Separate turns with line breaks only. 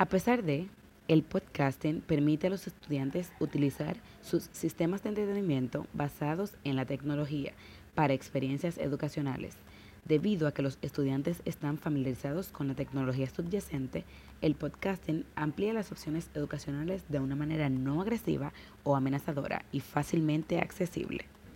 A pesar de, el podcasting permite a los estudiantes utilizar sus sistemas de entretenimiento basados en la tecnología para experiencias educacionales. Debido a que los estudiantes están familiarizados con la tecnología subyacente, el podcasting amplía las opciones educacionales de una manera no agresiva o amenazadora y fácilmente accesible.